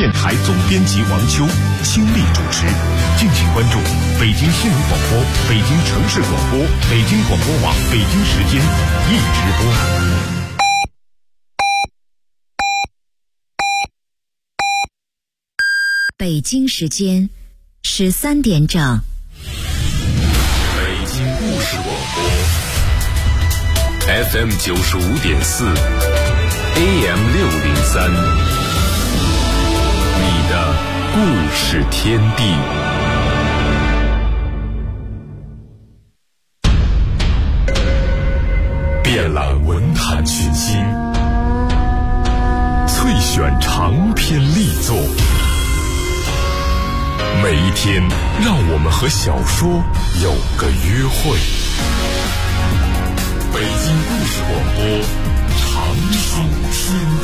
电台总编辑王秋倾力主持。敬请关注北京新闻广播、北京城市广播、北京广播网北京时间一直播。 北京时间13点整。 北京故事广播 FM 95.4 AM 603，你的故事天地。遍览文坛群星，萃选长篇力作。每一天，让我们和小说有个约会。北京故事广播，长书天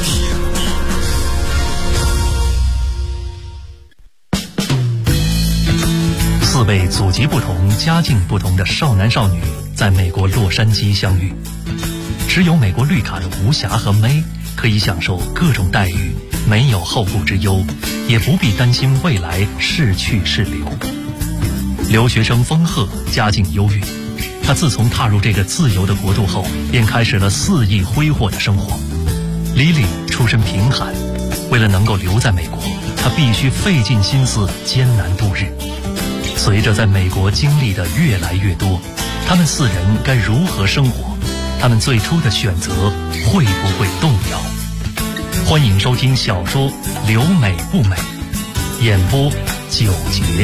地。4位祖籍不同、家境不同的少男少女在美国洛杉矶相遇，持有美国绿卡的吴霞和May可以享受各种待遇，没有后顾之忧，也不必担心未来是去是留。留学生风鹤家境优越，他自从踏入这个自由的国度后，便开始了肆意挥霍的生活。Lily出身贫寒，为了能够留在美国，他必须费尽心思艰难度日。随着在美国经历的越来越多，他们4人该如何生活？他们最初的选择会不会动摇？欢迎收听小说《留美不美》，演播9节。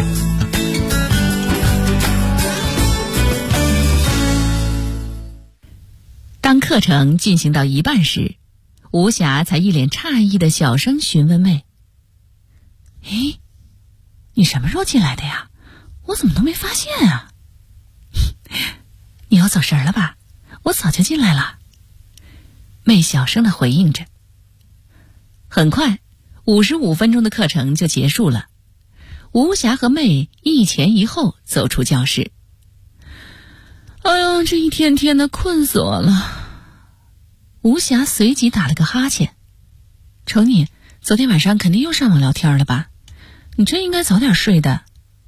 当课程进行到一半时，吴霞才一脸诧异的小声询问妹：“诶，你什么时候进来的呀？我怎么都没发现啊？”“你要走神了吧？我早就进来了。”妹小声的回应着。很快，55分钟的课程就结束了。吴霞和妹一前一后走出教室。哎呦，这一天天的困死我了。吴霞随即打了个哈欠。瞅你，昨天晚上肯定又上网聊天了吧？你真应该早点睡的。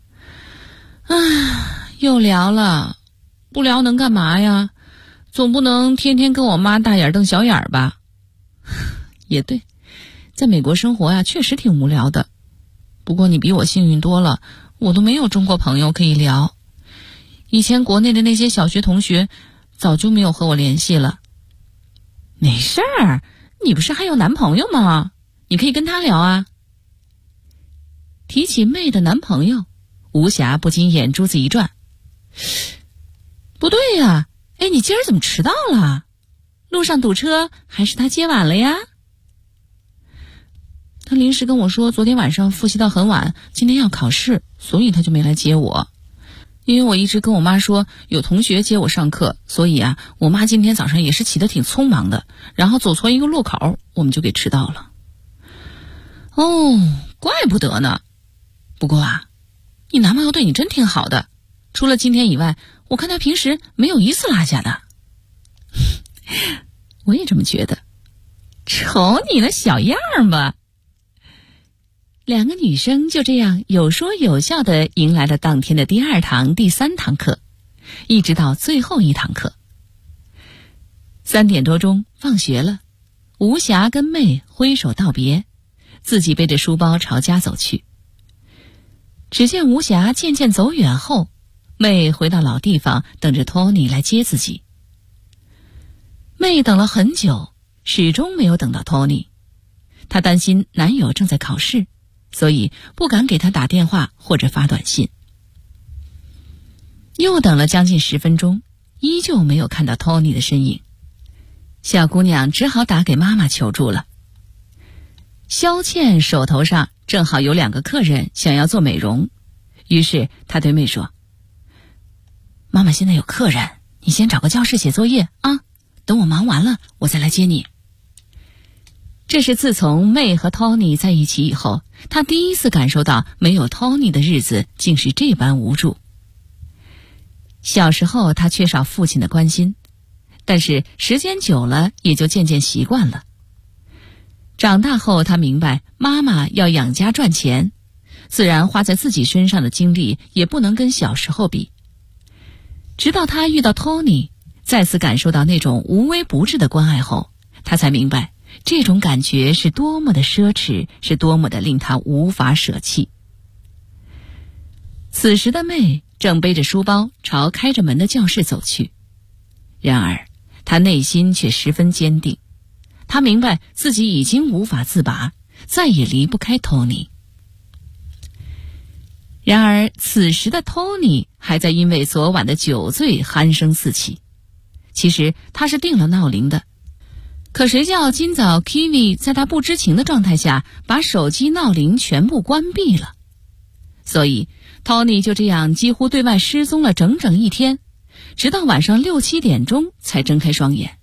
又聊了，不聊能干嘛呀？总不能天天跟我妈大眼瞪小眼吧？也对，在美国生活呀，确实挺无聊的。不过你比我幸运多了，我都没有中国朋友可以聊。以前国内的那些小学同学早就没有和我联系了。没事儿，你不是还有男朋友吗？你可以跟他聊啊。提起妹的男朋友，吴霞不禁眼珠子一转。不对呀，你今儿怎么迟到了？路上堵车还是他接晚了呀？他临时跟我说昨天晚上复习到很晚，今天要考试，所以他就没来接我。因为我一直跟我妈说有同学接我上课，所以我妈今天早上也是起得挺匆忙的，然后走错一个路口，我们就给迟到了。哦，怪不得呢。不过你男朋友对你真挺好的，除了今天以外，我看他平时没有一次落下的。我也这么觉得。瞅你那小样吧。2个女生就这样有说有笑地迎来了当天的第2堂、第3堂课，一直到最后1堂课。3点多钟放学了，吴霞跟妹挥手道别，自己背着书包朝家走去。只见吴霞渐渐走远后，妹回到老地方等着托尼来接自己。妹等了很久，始终没有等到托尼。她担心男友正在考试，所以不敢给他打电话或者发短信。又等了将近10分钟，依旧没有看到托尼的身影。小姑娘只好打给妈妈求助了。肖倩手头上正好有2个客人想要做美容，于是她对妹说：“妈妈现在有客人，你先找个教室写作业啊，等我忙完了我再来接你。”这是自从妹和 Tony 在一起以后，她第一次感受到没有 Tony 的日子竟是这般无助。小时候她缺少父亲的关心，但是时间久了也就渐渐习惯了。 长大后，他明白妈妈要养家赚钱，自然花在自己身上的精力也不能跟小时候比。直到他遇到 Tony， 再次感受到那种无微不至的关爱后，他才明白这种感觉是多么的奢侈，是多么的令他无法舍弃。此时的妹正背着书包朝开着门的教室走去，然而她内心却十分坚定，她明白自己已经无法自拔，再也离不开 Tony。 然而此时的 Tony 还在因为昨晚的酒醉鼾声四起。其实他是定了闹铃的，可谁叫今早 Kiwi 在他不知情的状态下把手机闹铃全部关闭了，所以 Tony 就这样几乎对外失踪了整整一天，直到晚上6、7点钟才睁开双眼。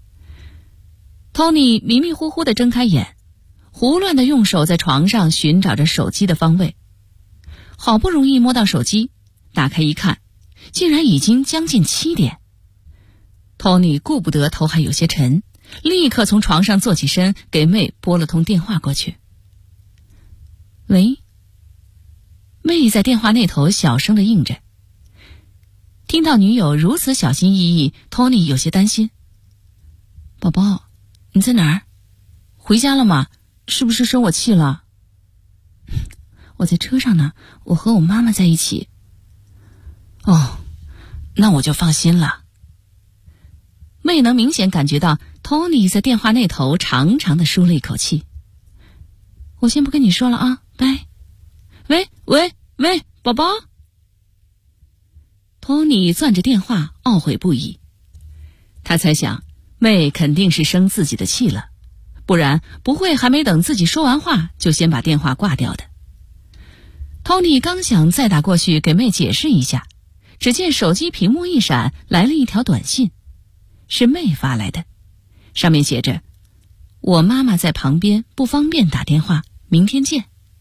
Tony 迷迷糊糊地睁开眼，胡乱地用手在床上寻找着手机的方位，好不容易摸到手机，打开一看，竟然已经将近7点。 Tony 顾不得头还有些沉，立刻从床上坐起身，给妹拨了通电话过去。喂。妹在电话那头小声地应着。听到女友如此小心翼翼， Tony 有些担心。宝宝，你在哪儿？回家了吗？是不是生我气了？我在车上呢，我和我妈妈在一起。哦，那我就放心了。妹能明显感觉到 Tony 在电话那头长长的舒了一口气。我先不跟你说了啊，拜。喂，宝宝。Tony 攥着电话懊悔不已，他猜想妹肯定是生自己的气了，不然不会还没等自己说完话就先把电话挂掉的。Tony 刚想再打过去给妹解释一下，只见手机屏幕一闪，来了一条短信，是妹发来的，上面写着：我妈妈在旁边，不方便打电话，明天见。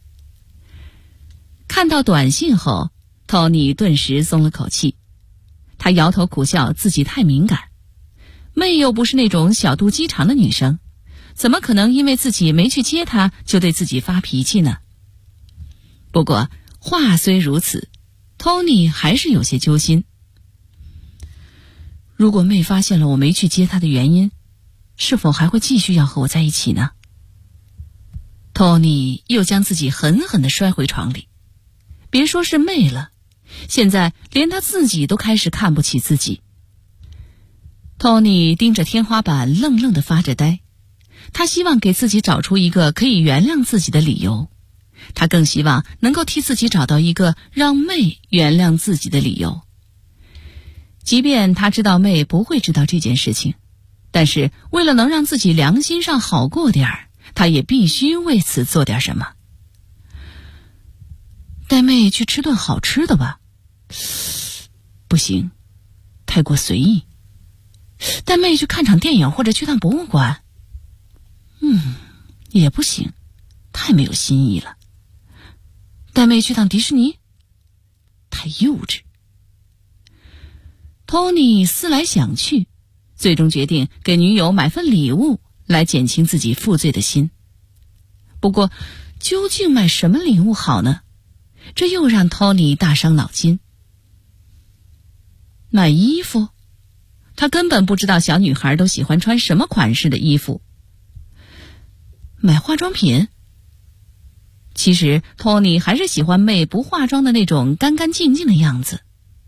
看到短信后， Tony 顿时松了口气，他摇头苦笑，自己太敏感。妹又不是那种小肚鸡肠的女生，怎么可能因为自己没去接她就对自己发脾气呢？不过话虽如此， Tony 还是有些揪心。如果妹发现了我没去接她的原因，是否还会继续要和我在一起呢？ Tony 又将自己狠狠地摔回床里。别说是妹了，现在连他自己都开始看不起自己。 Tony 盯着天花板愣愣地发着呆，他希望给自己找出一个可以原谅自己的理由，他更希望能够替自己找到一个让妹原谅自己的理由。即便他知道妹不会知道这件事情，但是为了能让自己良心上好过点儿，他也必须为此做点什么。带妹去吃顿好吃的吧？不行，太过随意。带妹去看场电影或者去趟博物馆？也不行，太没有新意了。带妹去趟迪士尼？太幼稚。Tony 思来想去，最终决定给女友买份礼物来减轻自己负罪的心。不过究竟买什么礼物好呢？这又让 Tony 大伤脑筋。买衣服？他根本不知道小女孩都喜欢穿什么款式的衣服。买化妆品？其实 Tony 还是喜欢妹不化妆的那种干干净净的样子。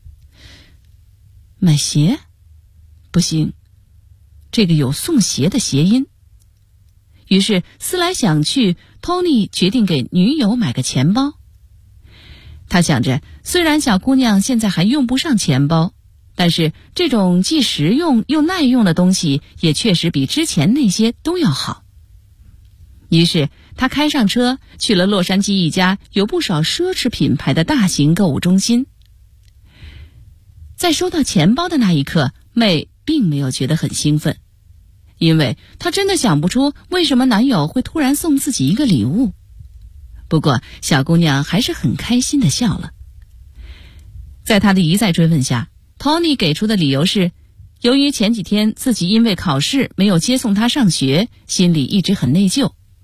买鞋？不行，这个有送鞋的谐音。于是思来想去， Tony 决定给女友买个钱包。他想着，虽然小姑娘现在还用不上钱包，但是这种既实用又耐用的东西也确实比之前那些都要好。于是他开上车，去了洛杉矶一家有不少奢侈品牌的大型购物中心。在收到钱包的那一刻，妹并没有觉得很兴奋，因为她真的想不出为什么男友会突然送自己一个礼物。不过小姑娘还是很开心地笑了。在她的一再追问下， Tony 给出的理由是，由于前几天自己因为考试没有接送她上学，心里一直很内疚，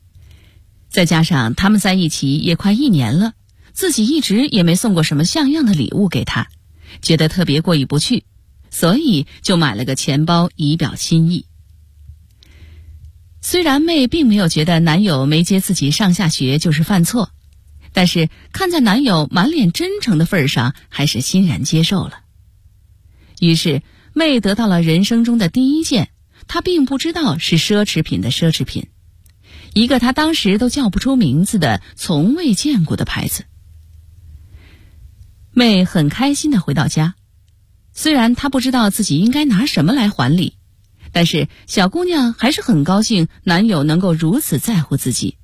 再加上他们在一起也快1年了，自己一直也没送过什么像样的礼物给他，觉得特别过意不去，所以就买了个钱包以表心意。虽然妹并没有觉得男友没接自己上下学就是犯错，但是看在男友满脸真诚的份上，还是欣然接受了。于是妹得到了人生中的第一件她并不知道是奢侈品的奢侈品，一个她当时都叫不出名字的从未见过的牌子。妹很开心地回到家，虽然她不知道自己应该拿什么来还礼，但是小姑娘还是很高兴男友能够如此在乎自己。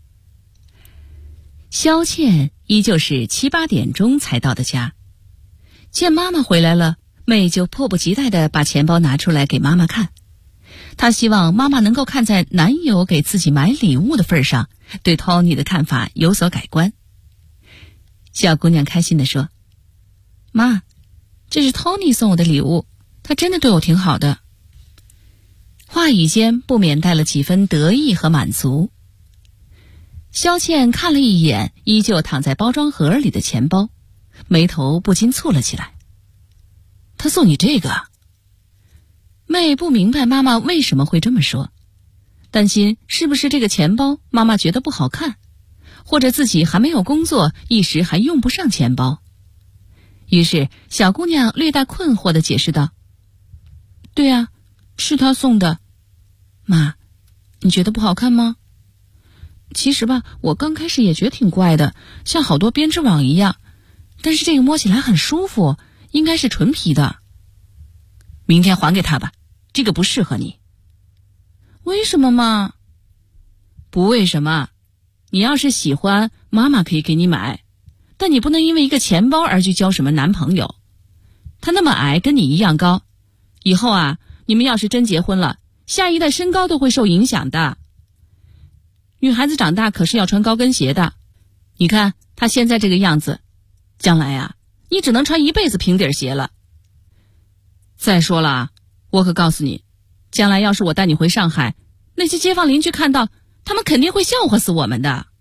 萧倩依旧是7、8点钟才到的家，见妈妈回来了，妹就迫不及待地把钱包拿出来给妈妈看。她希望妈妈能够看在男友给自己买礼物的份上，对 Tony 的看法有所改观。小姑娘开心地说：“妈，这是 Tony 送我的礼物，他真的对我挺好的。”话语间不免带了几分得意和满足。萧倩看了一眼依旧躺在包装盒里的钱包，眉头不禁蹙了起来。他送你这个？妹不明白妈妈为什么会这么说，担心是不是这个钱包妈妈觉得不好看，或者自己还没有工作，一时还用不上钱包。于是小姑娘略带困惑地解释道：“对啊，是他送的。妈，你觉得不好看吗？其实吧，我刚开始也觉得挺怪的，像好多编织网一样，但是这个摸起来很舒服，应该是纯皮的。明天还给他吧，这个不适合你。”为什么嘛？不为什么，你要是喜欢，妈妈可以给你买，但你不能因为一个钱包而去交什么男朋友。他那么矮，跟你一样高，以后啊，你们要是真结婚了，下一代身高都会受影响的。女孩子长大可是要穿高跟鞋的，你看她现在这个样子，将来啊，你只能穿一辈子平底鞋了。再说了啊，我可告诉你，将来要是我带你回上海，那些街坊邻居看到，他们肯定会笑话死我们的。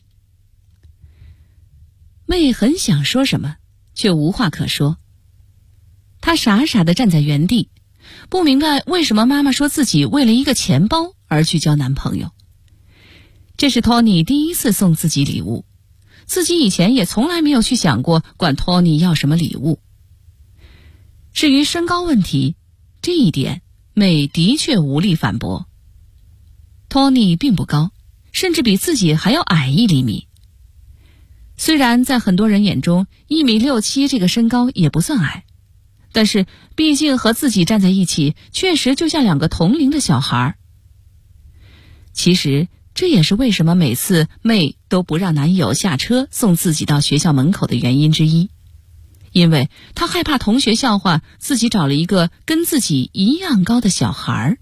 妹很想说什么，却无话可说。她傻傻地站在原地，不明白为什么妈妈说自己为了一个钱包而去交男朋友。这是 Tony 第一次送自己礼物，自己以前也从来没有去想过管 Tony 要什么礼物。至于身高问题，这一点妹的确无力反驳。Tony 并不高，甚至比自己还要矮1厘米。虽然在很多人眼中1.67米这个身高也不算矮，但是毕竟和自己站在一起，确实就像2个同龄的小孩。其实这也是为什么每次妹都不让男友下车送自己到学校门口的原因之一，因为她害怕同学笑话自己找了一个跟自己一样高的小孩。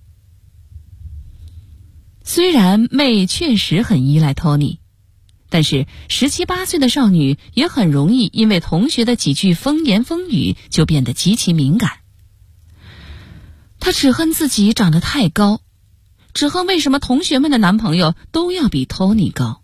虽然妹确实很依赖 Tony， 但是17、18岁的少女也很容易因为同学的几句风言风语就变得极其敏感。她只恨自己长得太高，只恨为什么同学们的男朋友都要比 Tony 高。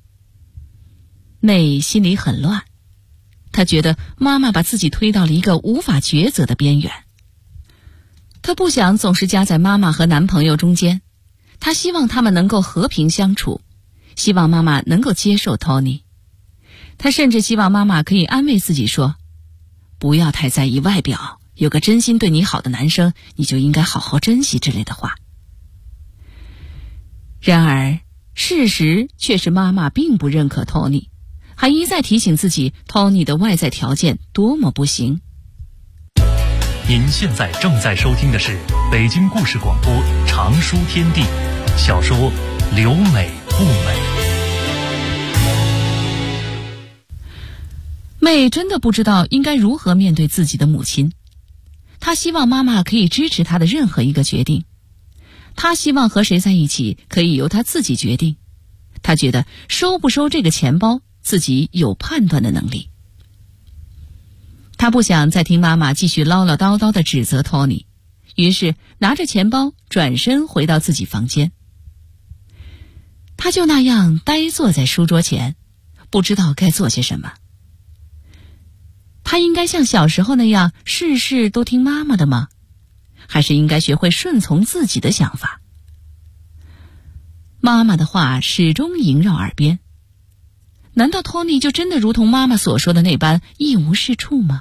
妹心里很乱，她觉得妈妈把自己推到了一个无法抉择的边缘。她不想总是夹在妈妈和男朋友中间，她希望他们能够和平相处，希望妈妈能够接受 Tony。 她甚至希望妈妈可以安慰自己说，不要太在意外表，有个真心对你好的男生，你就应该好好珍惜之类的话。然而事实却是妈妈并不认可 Tony， 还一再提醒自己 Tony 的外在条件多么不行。 您现在正在收听的是北京故事广播长书天地小说《留美不美》。 妹真的不知道应该如何面对自己的母亲，她希望妈妈可以支持她的任何一个决定，她希望和谁在一起可以由她自己决定，她觉得收不收这个钱包自己有判断的能力。她不想再听妈妈继续唠唠叨叨地指责 Tony， 于是拿着钱包转身回到自己房间。 他就那样呆坐在书桌前，不知道该做些什么。他应该像小时候那样事事都听妈妈的吗？还是应该学会顺从自己的想法？妈妈的话始终萦绕耳边。难道托尼就真的如同妈妈所说的那般一无是处吗？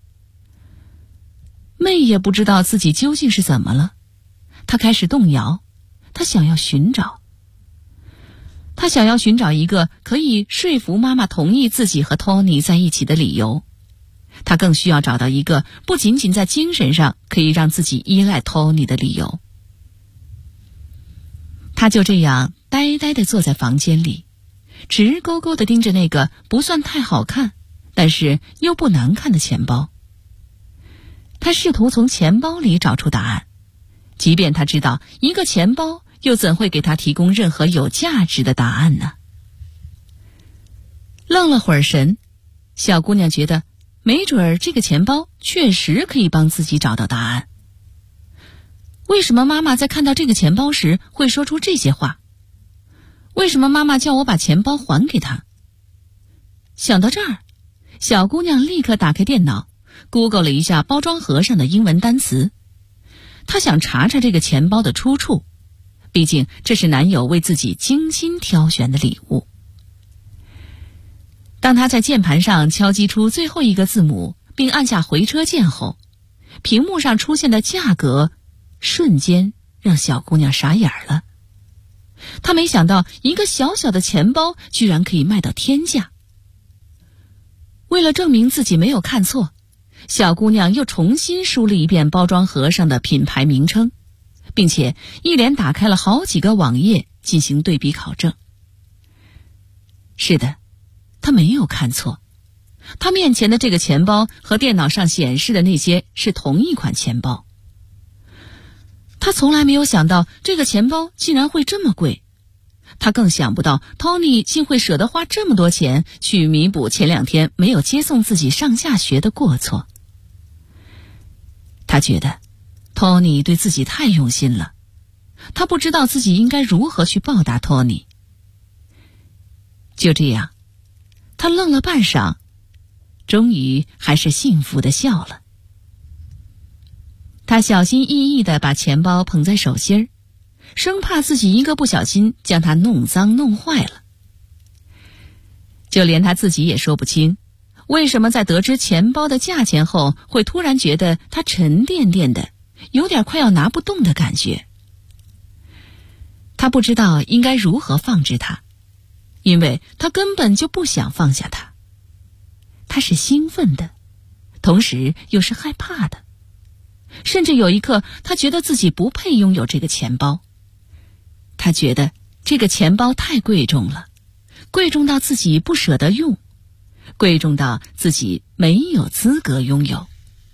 妹也不知道自己究竟是怎么了，她开始动摇，她想要寻找一个可以说服妈妈同意自己和托尼在一起的理由。她更需要找到一个不仅仅在精神上可以让自己依赖托尼的理由。她就这样呆呆地坐在房间里，直勾勾地盯着那个不算太好看，但是又不难看的钱包。她试图从钱包里找出答案，即便她知道一个钱包又怎会给她提供任何有价值的答案呢？愣了会儿神，小姑娘觉得没准儿这个钱包确实可以帮自己找到答案。为什么妈妈在看到这个钱包时会说出这些话？为什么妈妈叫我把钱包还给她？想到这儿，小姑娘立刻打开电脑，Google 了一下包装盒上的英文单词。她想查查这个钱包的出处，毕竟这是男友为自己精心挑选的礼物。当她在键盘上敲击出最后一个字母，并按下回车键后，屏幕上出现的价格瞬间让小姑娘傻眼了。她没想到一个小小的钱包居然可以卖到天价。为了证明自己没有看错，小姑娘又重新输了一遍包装盒上的品牌名称，并且一连打开了好几个网页进行对比考证。是的，她没有看错，她面前的这个钱包和电脑上显示的那些是同一款钱包。她从来没有想到这个钱包竟然会这么贵，她更想不到 Tony 竟会舍得花这么多钱去弥补前2天没有接送自己上下学的过错。她觉得 Tony 对自己太用心了，她不知道自己应该如何去报答 Tony。 就这样，她愣了半晌，终于还是幸福地笑了。她小心翼翼地把钱包捧在手心儿，生怕自己一个不小心将它弄脏弄坏了。就连她自己也说不清，为什么在得知钱包的价钱后，会突然觉得它沉甸甸的，有点快要拿不动的感觉。她不知道应该如何放置它，因为她根本就不想放下它。她是兴奋的，同时又是害怕的。甚至有一刻，她觉得自己不配拥有这个钱包。她觉得这个钱包太贵重了，贵重到自己不舍得用，贵重到自己没有资格拥有。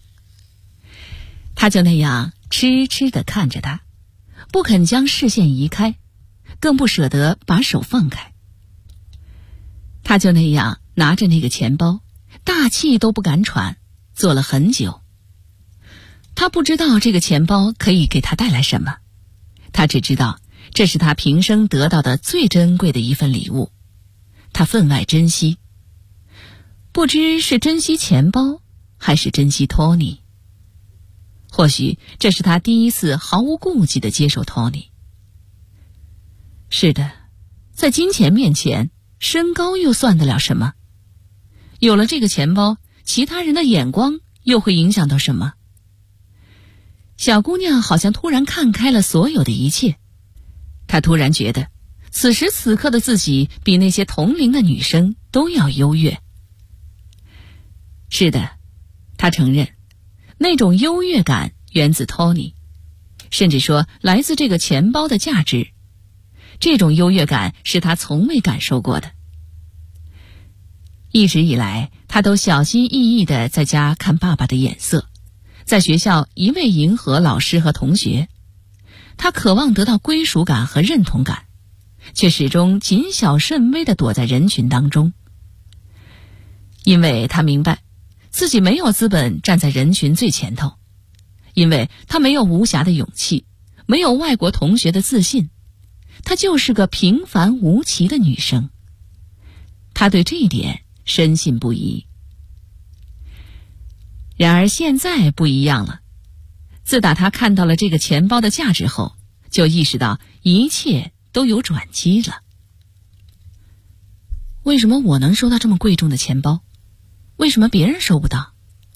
她就那样痴痴地看着它，不肯将视线移开，更不舍得把手放开。她就那样拿着那个钱包，大气都不敢喘，坐了很久。他不知道这个钱包可以给他带来什么，他只知道这是他平生得到的最珍贵的一份礼物，他分外珍惜。不知是珍惜钱包，还是珍惜托尼。或许这是他第一次毫无顾忌地接受托尼。是的，在金钱面前，身高又算得了什么？有了这个钱包，其他人的眼光又会影响到什么？小姑娘好像突然看开了所有的一切，她突然觉得此时此刻的自己比那些同龄的女生都要优越。是的，她承认那种优越感源自 Tony， 甚至说来自这个钱包的价值。这种优越感是她从未感受过的。一直以来，她都小心翼翼地在家看爸爸的眼色，在学校一味迎合老师和同学。她渴望得到归属感和认同感，却始终谨小慎微地躲在人群当中。因为她明白自己没有资本站在人群最前头，因为她没有无暇的勇气，没有外国同学的自信， 她就是个平凡无奇的女生。她对这一点深信不疑。然而现在不一样了，自打她看到了这个钱包的价值后，就意识到一切都有转机了。为什么我能收到这么贵重的钱包？为什么别人收不到？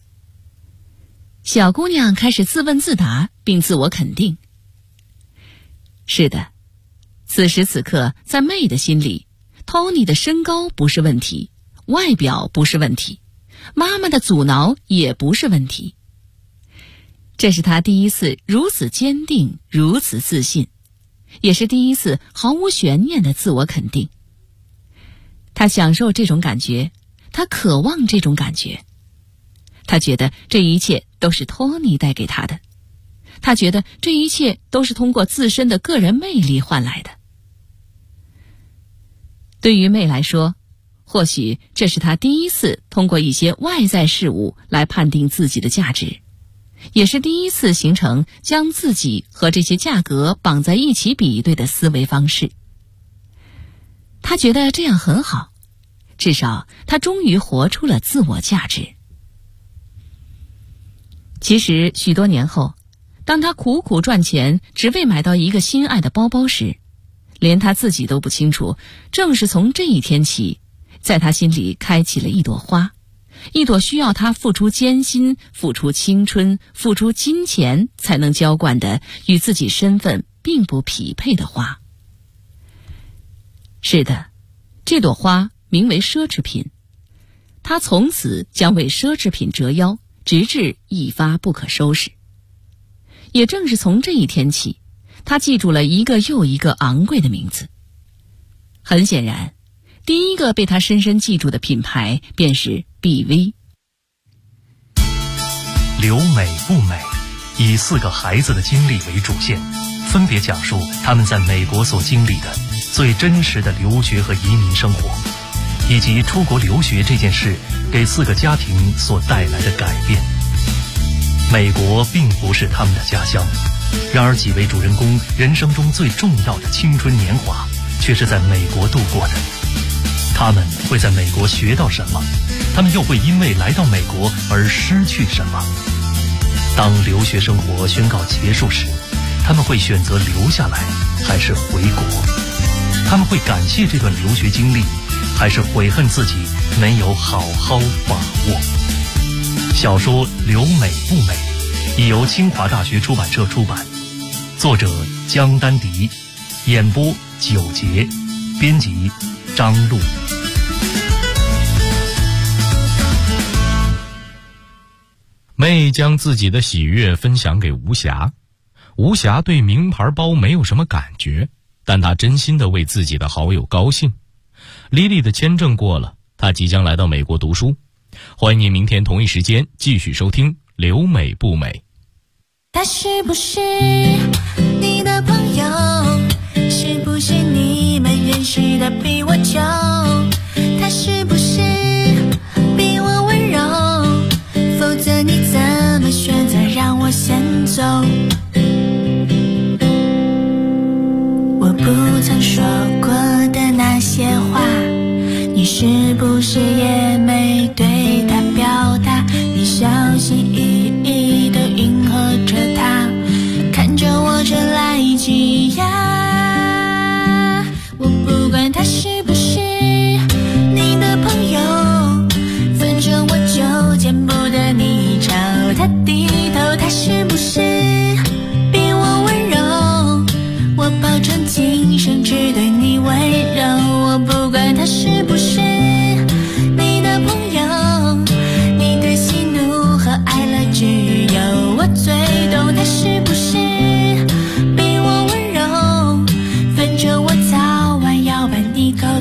小姑娘开始自问自答，并自我肯定。是的，此时此刻，在妹的心里，托尼的身高不是问题，外表不是问题，妈妈的阻挠也不是问题。这是她第一次如此坚定，如此自信，也是第一次毫无悬念的自我肯定。她享受这种感觉，她渴望这种感觉。她觉得这一切都是托尼带给她的，她觉得这一切都是通过自身的个人魅力换来的。对于妹来说，或许这是她第一次通过一些外在事物来判定自己的价值，也是第一次形成将自己和这些价格绑在一起比对的思维方式。她觉得这样很好，至少她终于活出了自我价值。其实许多年后，当她苦苦赚钱只为买到一个心爱的包包时，连她自己都不清楚，正是从这一天起，在她心里开启了一朵花，一朵需要她付出艰辛、付出青春、付出金钱才能浇灌的与自己身份并不匹配的花。是的，这朵花名为奢侈品，她从此将为奢侈品折腰，直至一发不可收拾。也正是从这一天起，她记住了一个又一个昂贵的名字。很显然，第一个被她深深记住的品牌便是 BV。 留美不美，以4个孩子的经历为主线，分别讲述他们在美国所经历的最真实的留学和移民生活，以及出国留学这件事给4个家庭所带来的改变。美国并不是他们的家乡，然而几位主人公人生中最重要的青春年华却是在美国度过的。他们会在美国学到什么？他们又会因为来到美国而失去什么？当留学生活宣告结束时，他们会选择留下来还是回国？他们会感谢这段留学经历，还是悔恨自己没有好好把握？小说《留美不美》已由清华大学出版社出版，作者江丹迪，演播9节，编辑张璐。 妹将自己的喜悦分享给吴霞，吴霞对名牌包没有什么感觉，但她真心地为自己的好友高兴。莉莉的签证过了，她即将来到美国读书。欢迎您明天同一时间继续收听《留美不美》。 他是不是你的朋友？是不是你们认识的比我久？他是不是比我温柔？否则你怎么选择让我先走？我不曾说过的那些话，你是不是也没对他表达？你小心翼翼地迎合着他，看着我这来积压。我不管他是不是你的朋友，反正我就见不得你朝他低头。他是不是比我温柔？我保证今生只对你温柔。我不管他是不是你的朋友，你的喜怒和哀乐只有我最懂。他是不是比我温柔？反正我早晚要把你勾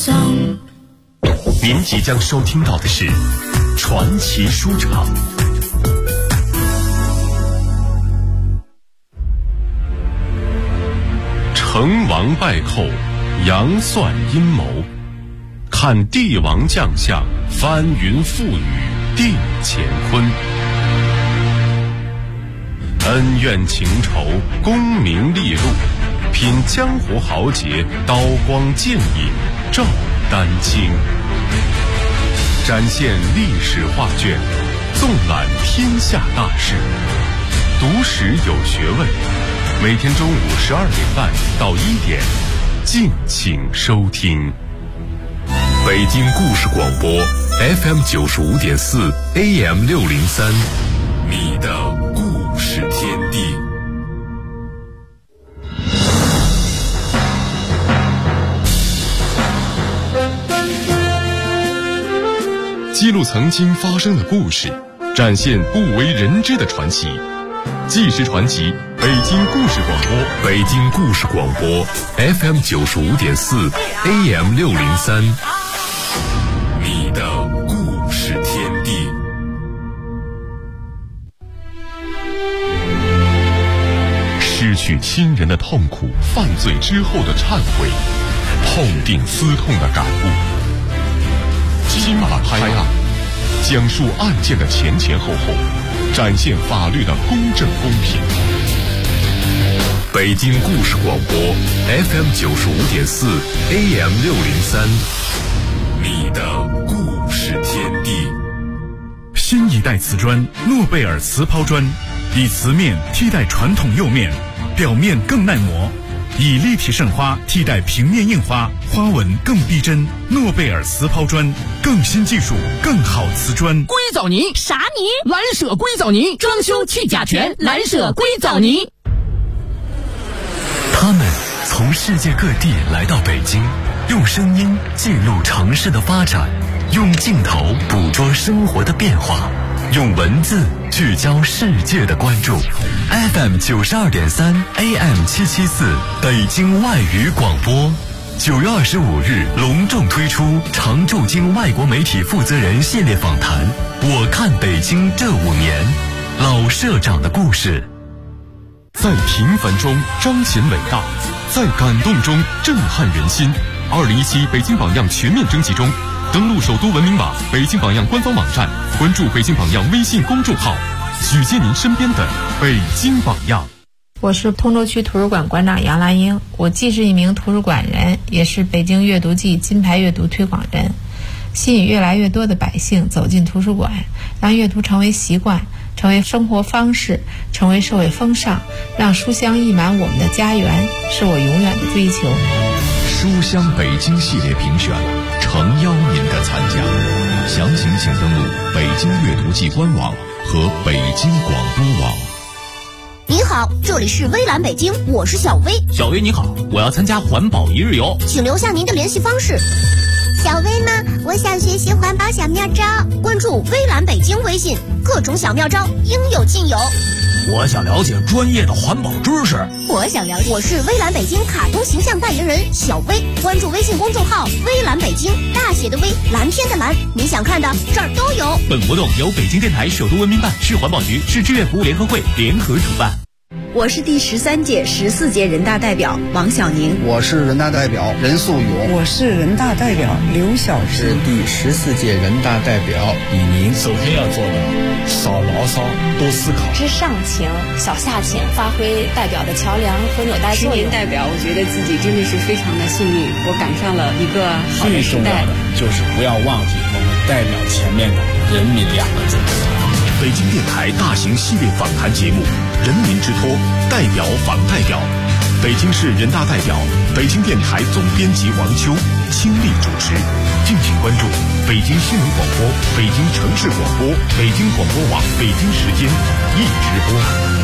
踪。 您即将收听到的是传奇书场。成王败寇，杨算阴谋，看帝王将相，翻云覆雨定乾坤。恩怨情仇，功名利禄，品江湖豪杰，刀光剑影照丹青。展现历史画卷，纵览天下大事，读史有学问。每天中午12点半到1点，敬请收听。北京故事广播 FM 95.4 AM 603，你的故事天地。记录曾经发生的故事，展现不为人知的传奇。纪实传奇，北京故事广播，北京故事广播 FM 95.4 AM 603，你的故事天地。失去亲人的痛苦，犯罪之后的忏悔，痛定思痛的感悟。金马拍案，讲述案件的前前后后，展现法律的公正公平。北京故事广播 FM 95.4 AM 603，你的故事天地。 新一代瓷砖诺贝尔瓷抛砖，以瓷面替代传统釉面，表面更耐磨，以立体渗花替代平面印花，花纹更逼真。诺贝尔瓷抛砖，更新技术，更好瓷砖。 硅藻泥啥泥？ 蓝舍硅藻泥，装修去甲醛，蓝舍硅藻泥。 他们从世界各地来到北京，用声音记录城市的发展，用镜头捕捉生活的变化，用文字聚焦世界的关注。FM 92.3 AM 774北京外语广播，9月25日隆重推出常驻京外国媒体负责人系列访谈。我看北京这5年，老社长的故事。 在平凡中彰显伟大，在感动中震撼人心。2017北京榜样全面征集中，登录首都文明网、北京榜样官方网站，关注北京榜样微信公众号，举荐您身边的北京榜样。 我是通州区图书馆馆长杨兰英，我既是一名图书馆人，也是北京阅读季金牌阅读推广人，吸引越来越多的百姓走进图书馆，让阅读成为习惯，成为生活方式，成为社会风尚，让书香溢满我们的家园，是我永远的追求。 书香北京系列评选诚邀您的参加，详情请登录北京阅读季官网和北京广播网。 你好，这里是微蓝北京，我是小薇。 小薇你好，我要参加环保一日游， 请留下您的联系方式。小薇呢，我想学习环保小妙招，关注微蓝北京微信，各种小妙招应有尽有。 我想了解专业的环保知识， 我想了解。我是微蓝北京卡通形象代言人小薇，关注微信公众号微蓝北京，大写的微，蓝天的蓝，你想看的这儿都有。 本活动由北京电台首都文明办、市环保局、市志愿服务联合会联合主办。 我是第13届、14届人大代表王小宁。 我是人大代表任素勇。 我是人大代表刘晓芝。 是第14届人大代表李宁。 首先要做的，少牢骚，多思考。 知上情，小下情，发挥代表的桥梁和纽带作用。 10年代表，我觉得自己真的是非常的幸运，我赶上了一个好的时代。 最重要的就是不要忘记我们代表前面的人民2个字。 北京电台大型系列访谈节目《人民之托》，代表访代表，北京市人大代表，北京电台总编辑王秋倾力主持。敬请关注北京新闻广播、北京城市广播、北京广播网北京时间一直播。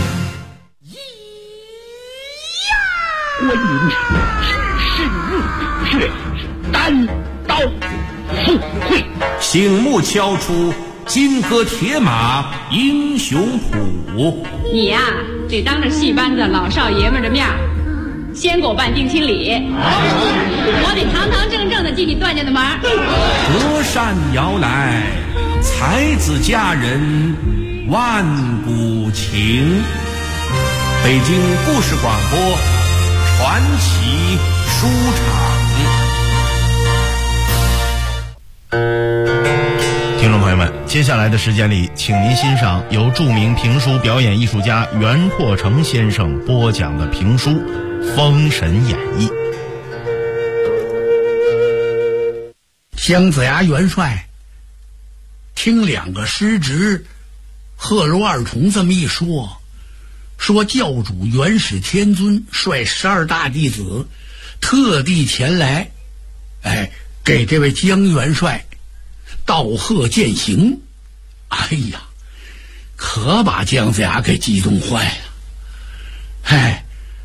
关云深入虎穴，单刀赴会， 醒目敲出金戈铁马英雄谱。 你呀，得当着戏班子老少爷们的面先给我办定亲礼，我得堂堂正正的进你段家的门。 隔山遥来，才子佳人万古情。北京故事广播传奇书场。 听众朋友们，接下来的时间里，请您欣赏由著名评书表演艺术家袁拓成先生播讲的评书《封神演义》。 姜子牙元帅听两个师侄贺罗二重这么一说，说教主元始天尊率12大弟子特地前来，给这位姜元帅道贺饯行。哎呀，可把姜子牙给激动坏了。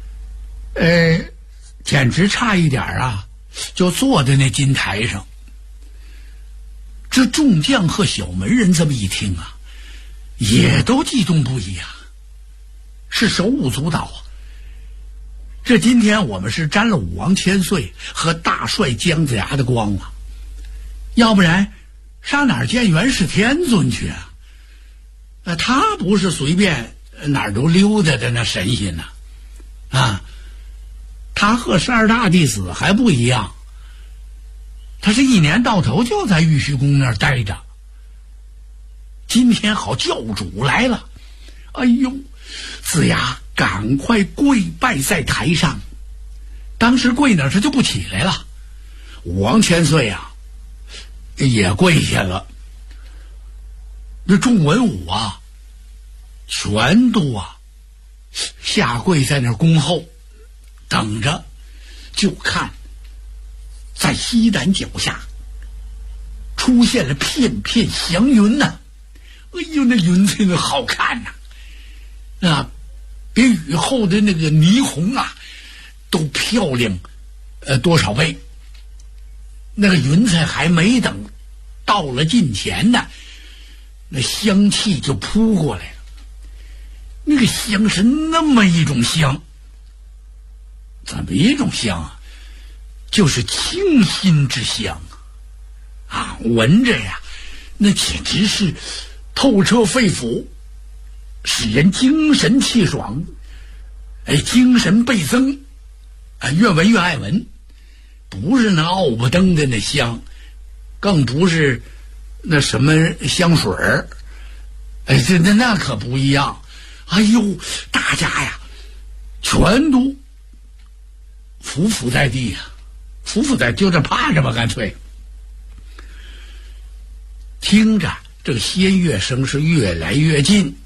简直差一点啊，就坐在那金台上。这众将和小门人这么一听啊，也都激动不已啊，是手舞足蹈啊。这今天我们是沾了武王千岁和大帅姜子牙的光啊，要不然上哪儿见元始天尊去啊？他不是随便哪儿都溜达的那神仙呢，他和12大弟子还不一样，他是一年到头就在玉虚宫那儿待着。今天好教主来了，哎呦，子牙赶快跪拜在台上，当时跪那儿他就不起来了。武王千岁啊也跪下了，那众文武啊全都下跪在那儿恭候，等着，就看在西南脚下出现了片片祥云呐。哎呦，那云彩那好看呐，比雨后的那个霓虹都漂亮多少倍。那个云彩还没等到了近前呢，那香气就扑过来了。那个香是那么一种香，怎么一种香啊？就是清新之香闻着呀，那简直是透彻肺腑，使人精神气爽，精神倍增，越闻越爱闻。不是那奥不登的那香，更不是那什么香水儿，那可不一样。哎呦，大家呀全都匍匐在地呀，匍匐在就这趴着吧，干脆。听着这个仙乐声是越来越近，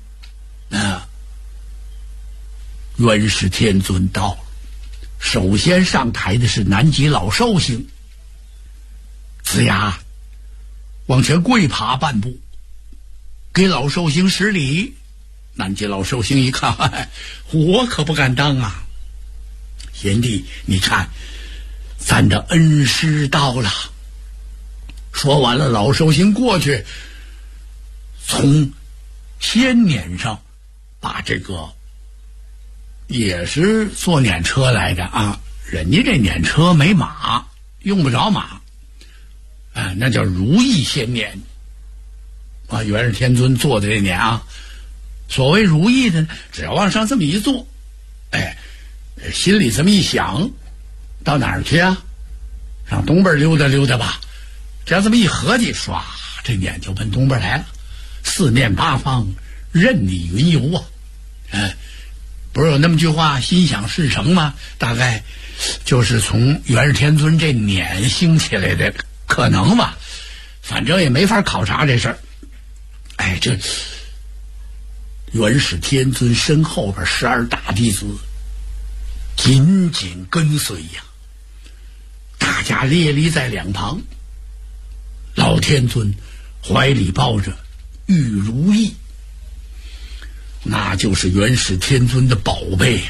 元始天尊到了。首先上台的是南极老寿星，子牙往前跪爬半步，给老寿星施礼。南极老寿星一看，我可不敢当啊，贤弟，你看咱的恩师到了。说完了，老寿星过去从千辇上把这个也是坐辇车来的人家这辇车没马，用不着马，那叫如意仙辇元始天尊坐的这辇所谓如意的，只要往上这么一坐，心里这么一想，到哪儿去啊？上东边溜达溜达吧。只要这么一合计，唰，这辇就奔东边来了。四面八方任你云游不是有那么句话，心想事成吗？大概就是从元始天尊这辇兴起来的可能吧，反正也没法考察这事儿。这元始天尊身后边12大弟子紧紧跟随呀，大家列立在两旁。老天尊怀里抱着玉如意，那就是元始天尊的宝贝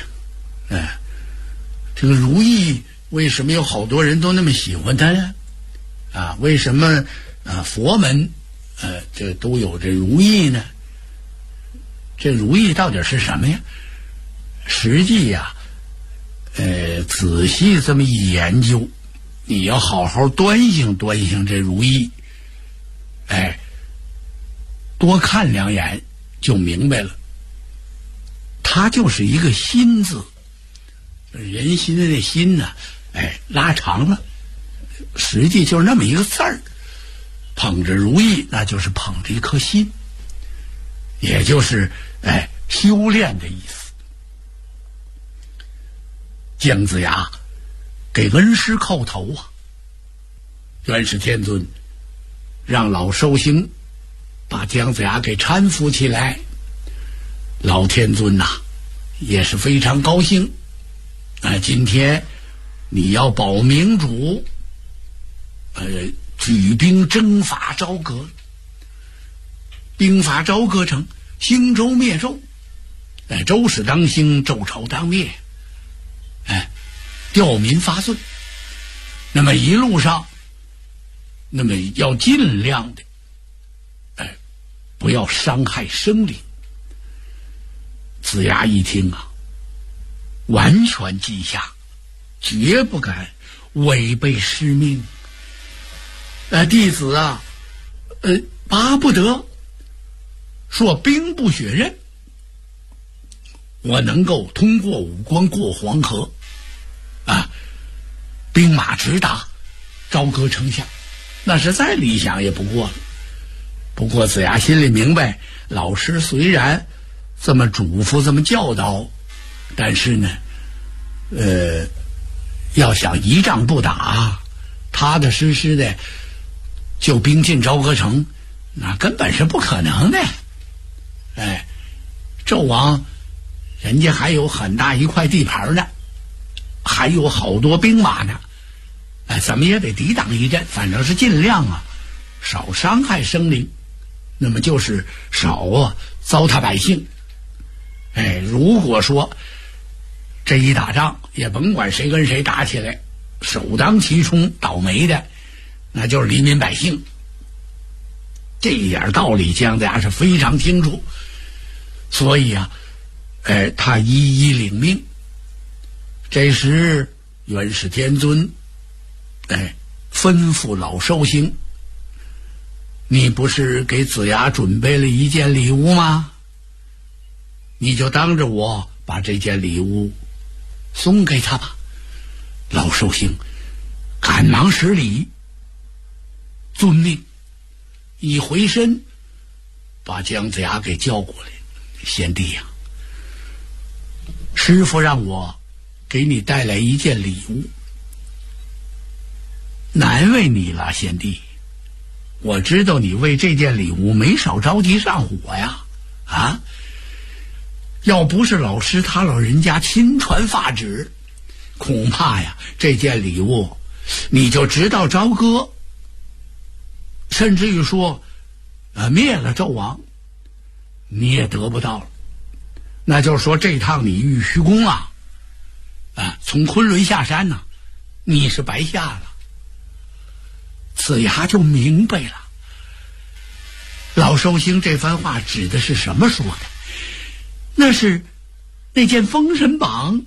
这个如意为什么有好多人都那么喜欢它呢？为什么佛门这都有这如意呢？这如意到底是什么呀？实际仔细这么一研究，你要好好端详端详这如意，多看两眼就明白了。它就是一个心字，人心的那心呢，拉长了，实际就是那么一个字儿。捧着如意，那就是捧着一颗心，也就是修炼的意思。姜子牙给恩师叩头啊，元始天尊让老寿星把姜子牙给搀扶起来，老天尊呐也是非常高兴。今天你要保明主，举兵征伐朝歌，兵伐朝歌城，兴周灭纣，周始当兴，纣朝当灭，吊民发罪。那么一路上，那么要尽量的，不要伤害生灵。子牙一听啊，完全记下，绝不敢违背师命。弟子啊，巴不得说兵不血刃，我能够通过武关过黄河，兵马直达朝歌城下，那是再理想也不过了。不过子牙心里明白，老师虽然这么嘱咐这么教导，但是呢要想一仗不打，踏踏实实的就兵进朝歌城，那根本是不可能的。纣王人家还有很大一块地盘呢，还有好多兵马呢，怎么也得抵挡一阵，反正是尽量啊少伤害生灵，那么就是少糟蹋百姓。如果说这一打仗，也甭管谁跟谁打起来，首当其冲倒霉的那就是黎民百姓。这一点道理姜子牙是非常清楚，所以啊他一一领命。这时元始天尊吩咐老寿星，你不是给子牙准备了一件礼物吗？你就当着我把这件礼物送给他吧。老寿星赶忙施礼，遵命，一回身把姜子牙给叫过来。贤弟呀，师父让我给你带来一件礼物，难为你了，贤弟。我知道你为这件礼物没少着急上火呀，要不是老师他老人家亲传法旨，恐怕呀这件礼物你就直到朝歌，甚至于说灭了纣王你也得不到了。那就是说这趟你玉虚宫从昆仑下山你是白下了。子牙就明白了，老寿星这番话指的是什么说的？那是那件封神榜。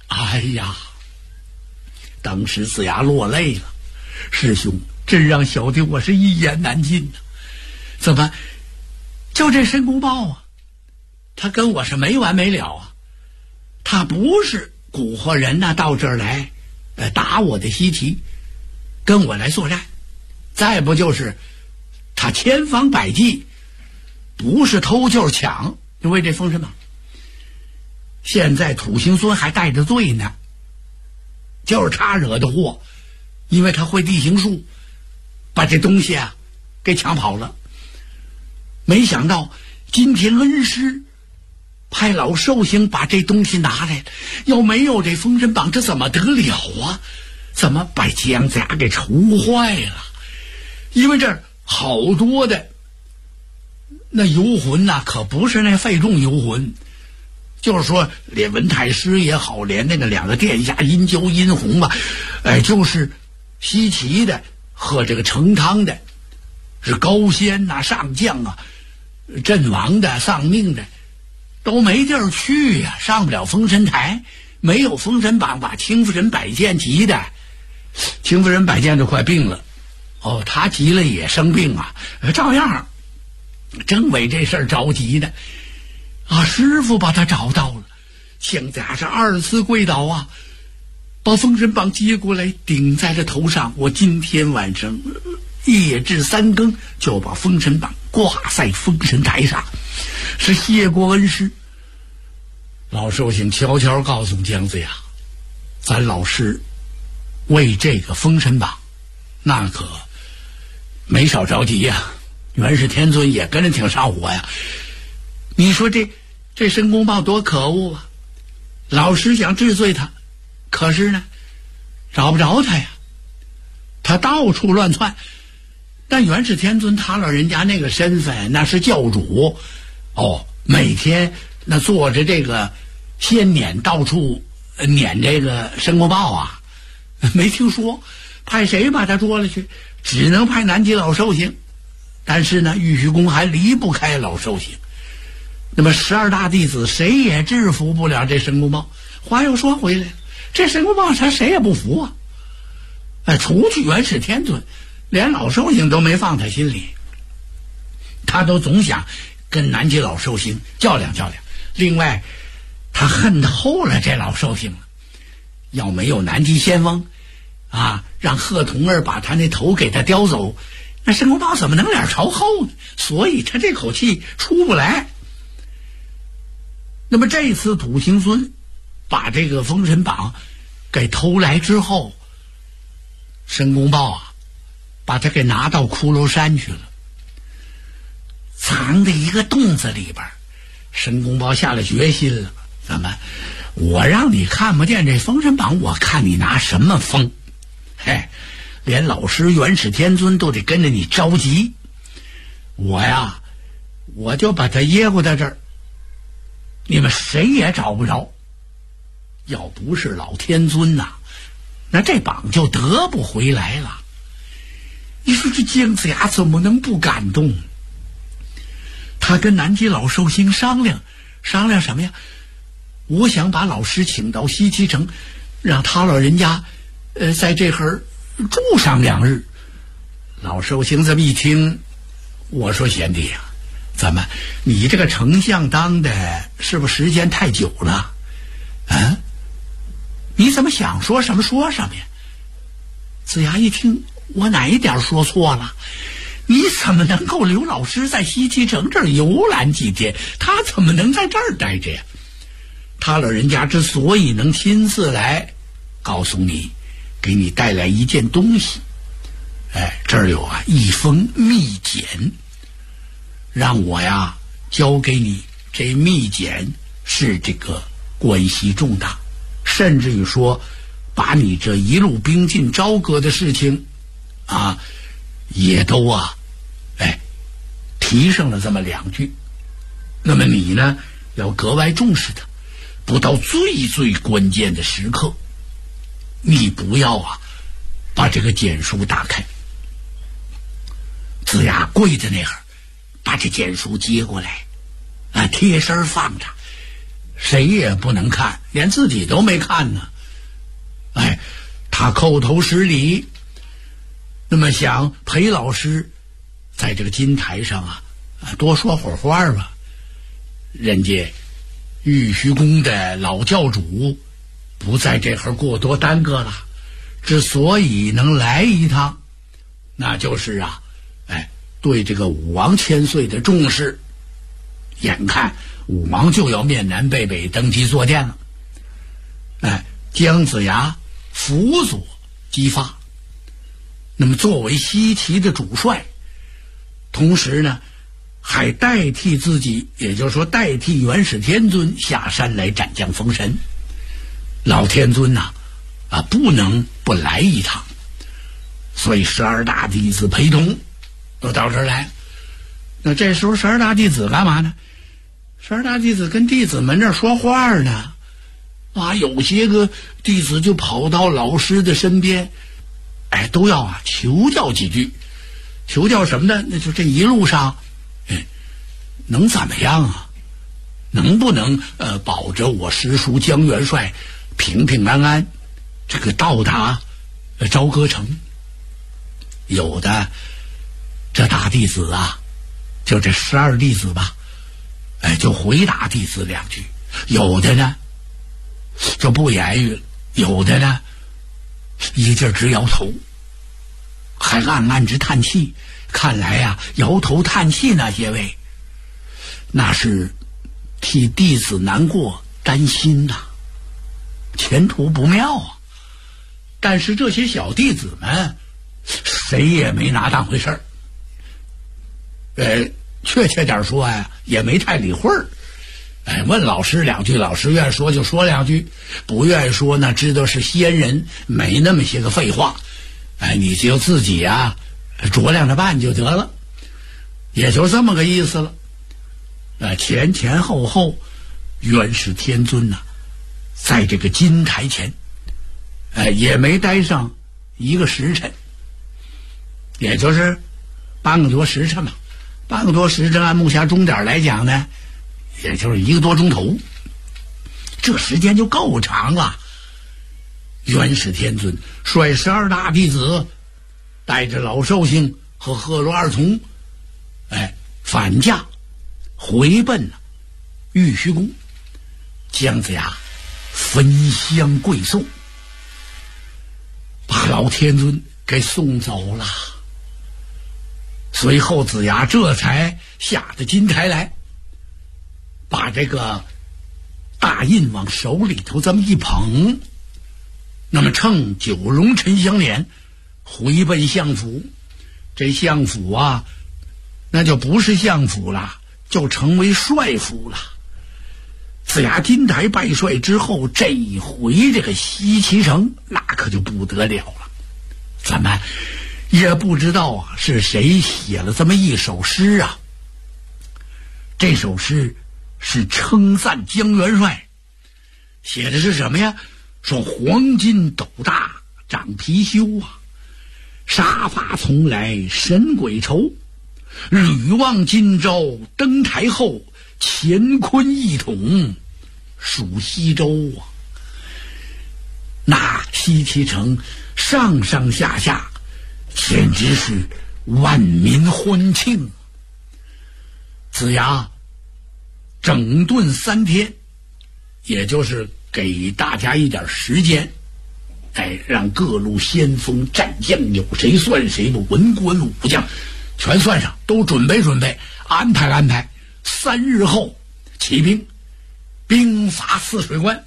当时子牙落泪了，师兄真让小弟我是一言难尽怎么就这申公豹他跟我是没完没了他不是蛊惑人到这儿来打我的西岐，跟我来作战，再不就是他千方百计，不是偷就是抢，就为这封神榜。现在土行孙还带着罪呢，就是他惹的祸，因为他会地形术，把这东西给抢跑了。没想到今天恩师派老寿星把这东西拿来了，要没有这封神榜，这怎么得了怎么把姜子牙给愁坏了？因为这好多的那游魂可不是那费仲游魂，就是说连文太师也好，连那个两个殿下殷郊殷红就是西岐的和这个成汤的，是高仙上将阵亡的丧命的都没地儿去上不了封神台， 没有封神榜把清夫人摆件急的，清夫人摆件都快病了，哦，他急了也生病啊，照样正为这事儿着急呢。啊，师傅把他找到了，姜子牙是2次跪倒啊，把封神榜接过来顶在了头上。我今天晚上夜至3更就把封神榜挂在封神台上，是谢过恩师。老寿星悄悄告诉姜子牙，咱老师为这个封神榜那可没少着急呀，元始天尊也跟着挺上火呀。你说这申公豹多可恶啊，老师想治罪他，可是呢找不着他呀，他到处乱窜。但元始天尊他老人家那个身份那是教主哦，每天那坐着这个仙辇到处撵这个申公豹啊，没听说派谁把他捉了去，只能派南极老寿星。但是呢玉虚宫还离不开老寿星，那么12大弟子谁也制服不了这申公豹。话又说回来，这申公豹他谁也不服啊，除去元始天尊，连老寿星都没放他心里，他都总想跟南极老寿星较量较量。另外他恨透了这老寿星了，要没有南极仙翁啊，让贺童儿把他那头给他叼走，那申公豹怎么能脸朝后呢？所以他这口气出不来。那么这次土行孙把这个封神榜给偷来之后，申公豹啊把他给拿到骷髅山去了，藏在一个洞子里边。申公豹下了决心了，怎么我让你看不见这封神榜，我看你拿什么封？嘿，连老师元始天尊都得跟着你着急，我就把他掖过在这儿，你们谁也找不着。要不是老天尊呐，那这榜就得不回来了。你说这姜子牙怎么能不感动？他跟南极老寿星商量什么呀？我想把老师请到西岐城，让他老人家在这儿住上2日。老寿星这么一听，我说贤弟呀，怎么你这个丞相当的是不是时间太久了啊？你怎么想说什么说什么呀？子牙一听，我哪一点说错了？你怎么能够留老师在西岐城这儿游览几天？他怎么能在这儿待着呀？他老人家之所以能亲自来告诉你，给你带来一件东西，这儿有一封密简，让我交给你。这密简是这个关系重大，甚至于说把你这一路兵进朝歌的事情也都提上了这么2句。那么你呢要格外重视它，不到最最关键的时刻，你不要把这个简书打开。子牙跪在那儿，把这简书接过来贴身放着，谁也不能看，连自己都没看呢。他叩头施礼，那么想陪老师在这个金台上多说会儿话吧。人家玉虚宫的老教主不在这会儿过多耽搁了，之所以能来一趟，那就是对这个武王千岁的重视。眼看武王就要面南背北登基坐殿了，姜子牙辅佐姬发，那么作为西岐的主帅，同时呢还代替自己，也就是说代替元始天尊下山来斩将封神。老天尊不能不来一趟，所以12大弟子陪同都到这儿来。那这时候12大弟子干嘛呢？12大弟子跟弟子们这儿说话呢，有些个弟子就跑到老师的身边，都要求教几句。求教什么呢？那就这一路上能怎么样能不能保着我师叔姜元帅平平安安这个到达朝歌城。有的这大弟子啊，就这12弟子吧，就回答弟子2句，有的呢就不言语了，有的呢一劲儿直摇头，还暗暗直叹气。看来呀，摇头叹气那些位，那是替弟子难过担心呐，前途不妙啊。但是这些小弟子们谁也没拿当回事儿，确切点说呀，也没太理会儿。问老师2句，老师愿意说就说2句，不愿意说呢，知道是仙人，没那么些个废话。你就自己啊酌量着办就得了，也就这么个意思了。前前后后，元始天尊呐，在这个金台前，也没待上1个时辰，也就是半个多时辰嘛。半个多时辰按木匣钟点来讲呢，也就是1个多钟头，这时间就够长了。元始天尊率12大弟子，带着老寿星和贺罗2从，返驾回奔了玉虚宫。姜子牙焚香跪送，把老天尊给送走了。随后子牙这才下得金台来，把这个大印往手里头这么一捧，那么乘9龙沉香辇回奔相府。这相府啊，那就不是相府了，就成为帅府了。子牙金台拜帅之后，这一回这个西岐城那可就不得了了。咱们也不知道啊是谁写了这么一首诗啊。这首诗是称赞姜元帅，写的是什么呀？说黄金斗大长貔貅啊，杀伐从来神鬼愁，吕望今朝登台后，乾坤一统属西周啊。那西岐城上上下下简直是万民欢庆。子牙整顿3天，也就是给大家一点时间，让各路先锋战将有谁算谁的文官武将全算上，都准备准备，安排安排。3日后起兵，兵伐泗水关。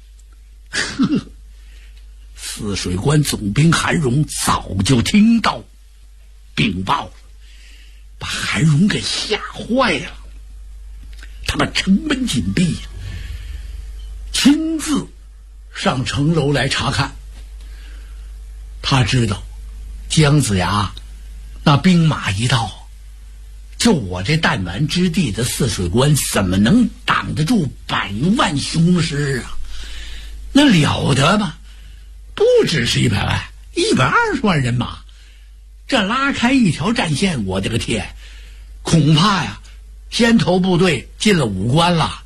泗水关总兵韩荣早就听到禀报了，把韩荣给吓坏了。他把城门紧闭，亲自上城楼来查看。他知道姜子牙那兵马一到，就我这弹丸之地的泗水关怎么能挡得住100万雄师啊？那了得吗？不只是100万，120万人马，这拉开一条战线，我的个天，恐怕呀先头部队进了5关了，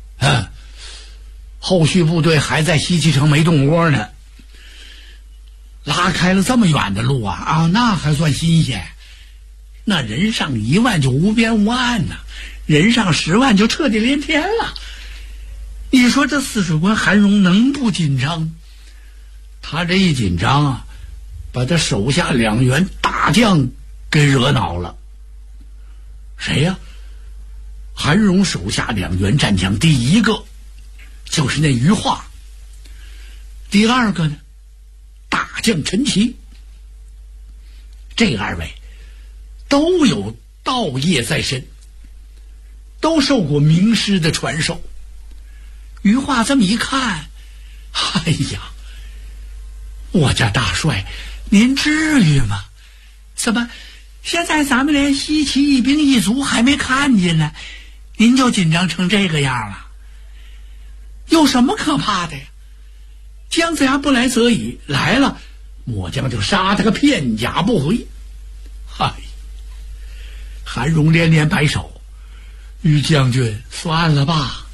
后续部队还在西岐城没动窝呢。拉开了这么远的路啊，那还算新鲜。那人上1万就无边无岸呐，人上10万就彻底连天了。你说这泗水关韩荣能不紧张？他这一紧张啊，把他手下2员大将给惹恼了。谁呀？韩荣手下2员战将，第一个就是那余化，第二个呢大将陈奇。这2位都有道业在身，都受过名师的传授。余化这么一看，哎呀，我家大帅您至于吗？怎么现在咱们连西岐一兵一卒还没看见呢，您就紧张成这个样了？有什么可怕的呀？姜子牙不来则已，来了末将就杀他个片甲不回。嗨，韩荣连连摆手，于将军算了吧，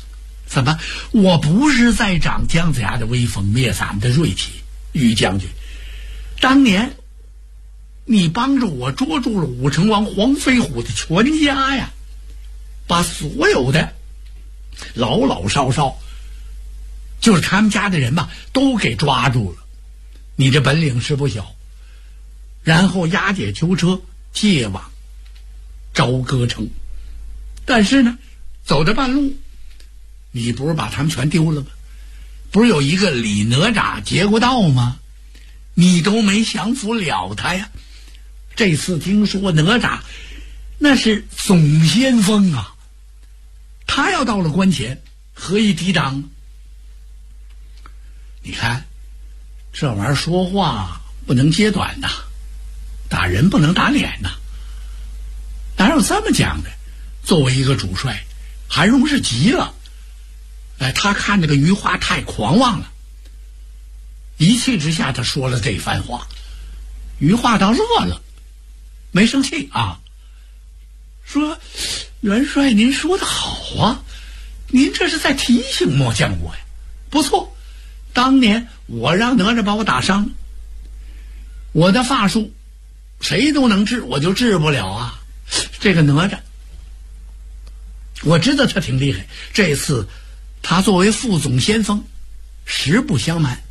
怎么？我不是在长姜子牙的威风，灭咱们的锐气，于将军。当年你帮助我捉住了武成王黄飞虎的全家呀，把所有的老老少少，就是他们家的人吧，都给抓住了。你这本领是不小。然后押解囚车借往朝歌城，但是呢，走到半路，你不是把他们全丢了吗？不是有一个李哪吒劫过道吗？你都没降服了他呀。这次听说哪吒那是总先锋啊，他要到了关前，何以抵挡？你看这玩意儿说话不能揭短呐，打人不能打脸呐，哪有这么讲的？作为一个主帅，韩荣是急了，他看这个余化太狂妄了，一气之下他说了这番话。余化倒乐了，没生气啊，说元帅您说的好啊，您这是在提醒末将我呀。不错，当年我让哪吒把我打伤，我的法术谁都能治，我就治不了啊。这个哪吒我知道他挺厉害，这次他作为副总先锋，实不相瞒，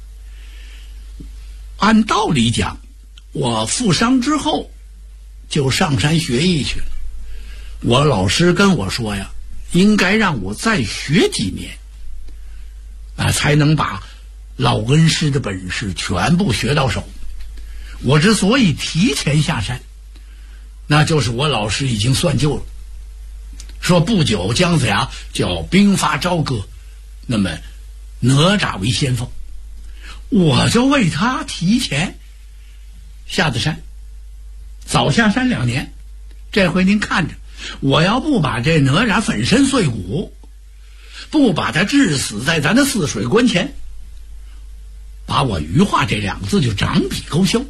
按道理讲，我负伤之后就上山学艺去了。我老师跟我说呀，应该让我再学几年才能把老恩师的本事全部学到手。我之所以提前下山，那就是我老师已经算旧了，说不久姜子牙就要兵发朝歌，那么哪吒为先锋，我就为他提前下的山，早下山2年。这回您看着，我要不把这哪吒粉身碎骨，不把他致死在咱的泗水关前，把我余化这2个字就掌笔勾销。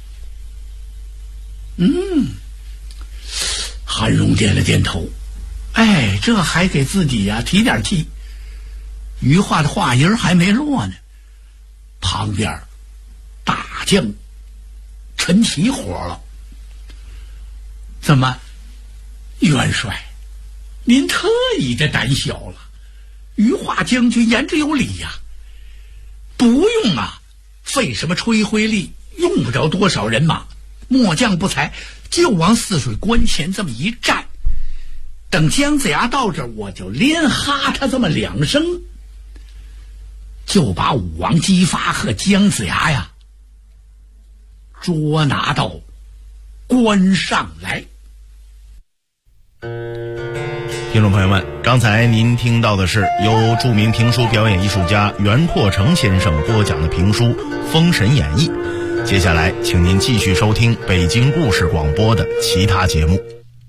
韩荣点了点头，这还给自己呀提点气。余化的话音还没落呢，旁边大将陈奇火了。怎么，元帅您特意的胆小了？余化将军言之有理呀，不用费什么吹灰力，用不着多少人马，末将不才，就往泗水关前这么一站，等姜子牙到这儿，我就连哈他这么2声，就把武王姬发和姜子牙呀捉拿到关上来。 听众朋友们，刚才您听到的是由著名评书表演艺术家袁阔成先生播讲的评书《封神演义》。接下来请您继续收听北京故事广播的其他节目。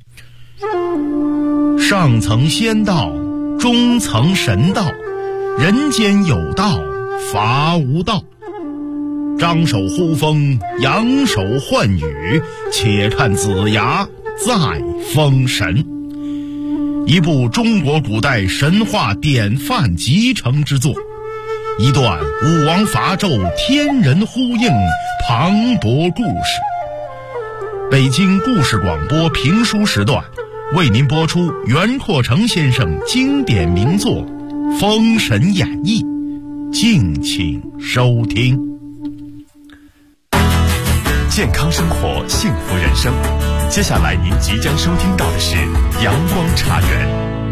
上层仙道，中层神道，人间有道，伐无道。张手呼风，扬手唤雨，且看子牙再封神。一部中国古代神话典范集成之作，一段武王伐纣天人呼应磅礴故事。北京故事广播评书时段为您播出袁阔成先生经典名作《封神演义》，敬请收听。 健康生活，幸福人生。接下来您即将收听到的是阳光茶园。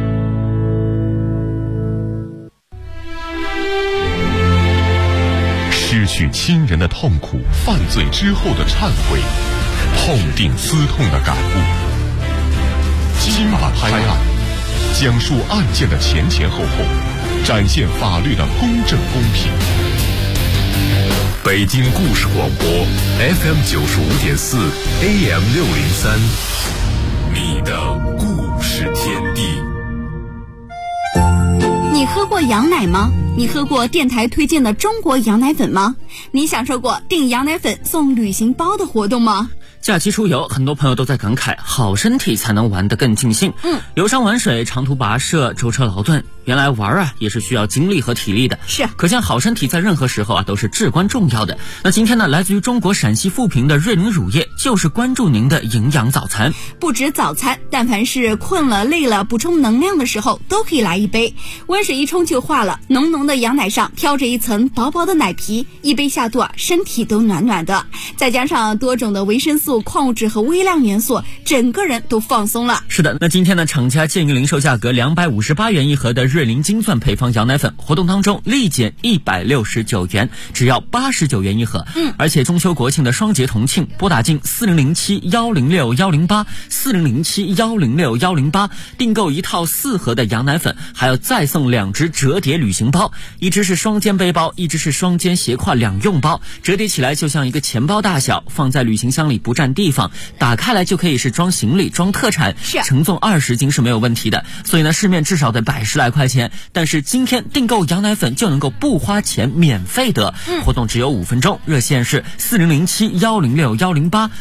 失去亲人的痛苦，犯罪之后的忏悔，痛定思痛的感悟。金马拍案，讲述案件的前前后后，展现法律的公正公平。 北京故事广播 FM 95.4 AM 603，你的故事天地。 你喝过羊奶吗？你喝过电台推荐的中国羊奶粉吗？你享受过订羊奶粉送旅行包的活动吗？ 假期出游，很多朋友都在感慨，好身体才能玩得更尽兴。游山玩水，长途跋涉，舟车劳顿，原来玩啊也是需要精力和体力的。 是， 可见好身体在任何时候啊都是至关重要的。那今天呢，来自于中国陕西富平的瑞麟乳业就是关注您的营养早餐。 不止早餐，但凡是困了累了补充能量的时候都可以来一杯，温水一冲就化了，浓浓的羊奶上飘着一层薄薄的奶皮，一杯下肚啊，身体都暖暖的，再加上多种的维生素、矿物质和微量元素，整个人都放松了。 是的，那今天呢，厂家建议零售价格258元一盒的瑞麟精钻配方羊奶粉，活动当中立减169元，只要89元一盒。而且中秋国庆的双节同庆，拨打进4007-106-108 4007-106-108，订购一套4盒的羊奶粉，还要再送2只折叠旅行包，一只是双肩背包，一只是双肩斜挎两用包，折叠起来就像一个钱包大小，放在旅行箱里不占地方，打开来就可以是装行李装特产，承重20斤是没有问题的。所以呢，市面至少得110来块钱，但是今天订购羊奶粉就能够不花钱免费得。活动只有5分钟，热线是4007-106-108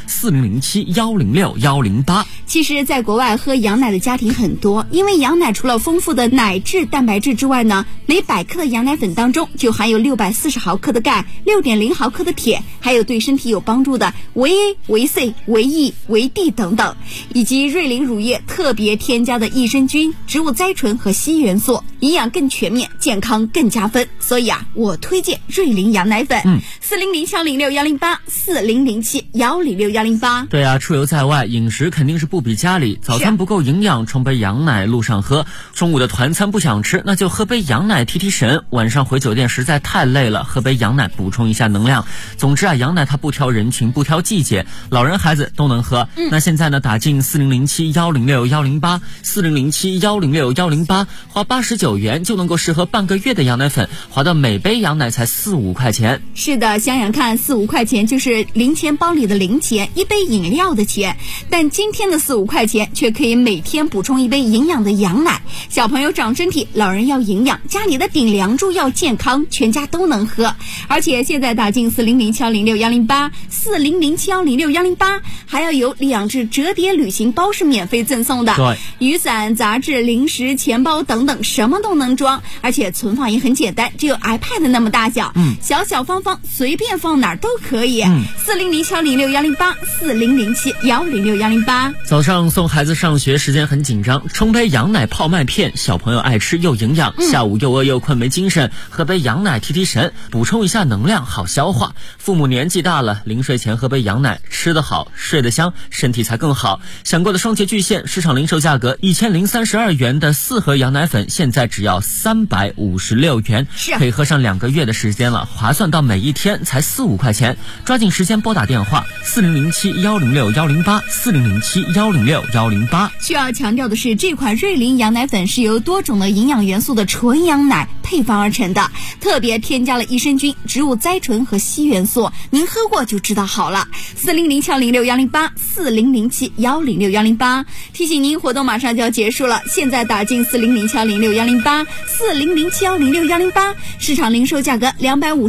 4007-106-108。 其实在国外喝羊奶的家庭很多，因为羊奶除了丰富的奶质、蛋白质之外呢，每100克的羊奶粉当中就含有640毫克的钙、6.0毫克的铁，还有对身体有帮助的维 A、维 C、维 E、维 D 等等，以及瑞麟乳业特别添加的益生菌、植物甾醇和硒元素，营养更全面，健康更加分。所以啊，我推荐瑞麟羊奶粉。400-106-108 4007-106-108。 对啊，出游在外，饮食肯定是不比家里。早餐不够营养，冲杯羊奶路上喝；中午的团餐不想吃，那就喝杯羊奶提提神；晚上回酒店实在太累了，喝杯羊奶补充一下能量。总之啊，羊奶它不挑人群，不挑季节，老人孩子都能喝。那现在呢，打进4007-106-108 4007-106-108，花89元就能够试喝半个月的羊奶粉，划到每杯羊奶才4-5块钱。 是的，想想看，4-5块钱就是零钱包里的零钱，一杯饮料的钱。但今天的4-5块钱却可以每天补充一杯营养的羊奶。小朋友长身体，老人要营养，家里的顶梁柱要健康，全家都能喝。而且现在打进4007106-108 4007106-108，还要有2只折叠旅行包是免费赠送的。 对， 雨伞、杂志、零食、钱包等等，什么都能装，而且存放也很简单，只有 iPad 那么大小，小小方方，随便放哪儿都可以。4007106-108 4007106-108。 早上送孩子上学时间很紧张，冲杯羊奶泡麦片，小朋友爱吃又营养，下午又饿又困没精神，喝杯羊奶提提神，补充一下能量，好消化。父母年纪大了，临睡前喝杯羊奶，吃得好，睡得香，身体才更好。想过的双节巨献，市场零售价格1032元的4盒羊奶粉，现在只要356元，可以喝上2个月的时间了，划算到每一天才4-5块钱。抓紧时间拨打电话4007-106-108 4007-106-108。 需要强调的是，这款瑞麟羊奶粉是由多种的营养元素的纯羊奶配方而成的，特别添加了益生菌、植物甾醇和硒元素，您喝过就知道好了。4007106-108 4007106-108。提醒您，活动马上就要结束了，现在打进4007106-108 4007106-108，市场零售价格250